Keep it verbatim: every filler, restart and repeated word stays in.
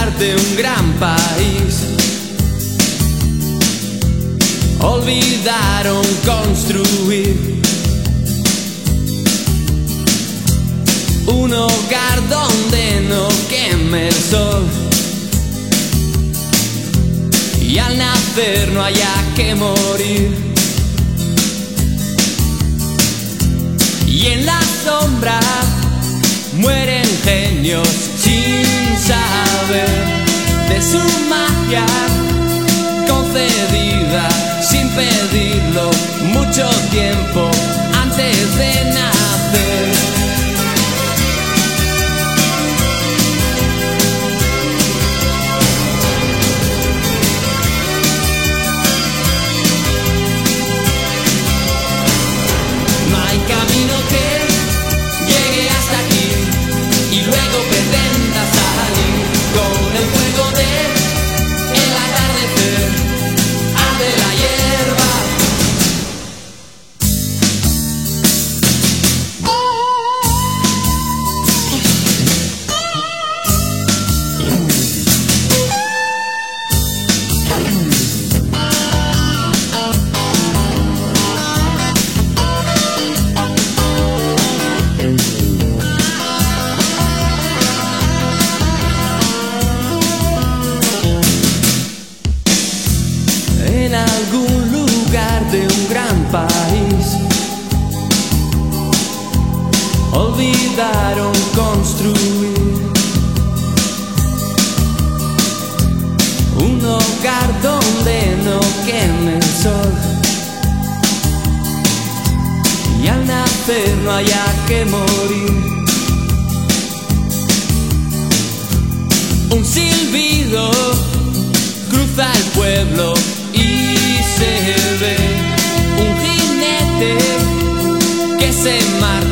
lugar de un gran país olvidaron construir un hogar donde no queme el sol y al nacer no haya que morir. Y en la sombra mueren genios sin saber de su magia concedida sin pedirlo mucho tiempo antes de nacer. Camino que llegue hasta aquí y luego pretenda salir con el fuego de el atardecer, arde la hierba. En algún lugar de un gran país olvidaron construir un hogar donde no queme el sol y al nacer no haya que morir. Un silbido cruza el pueblo y se ve un jinete que se marcha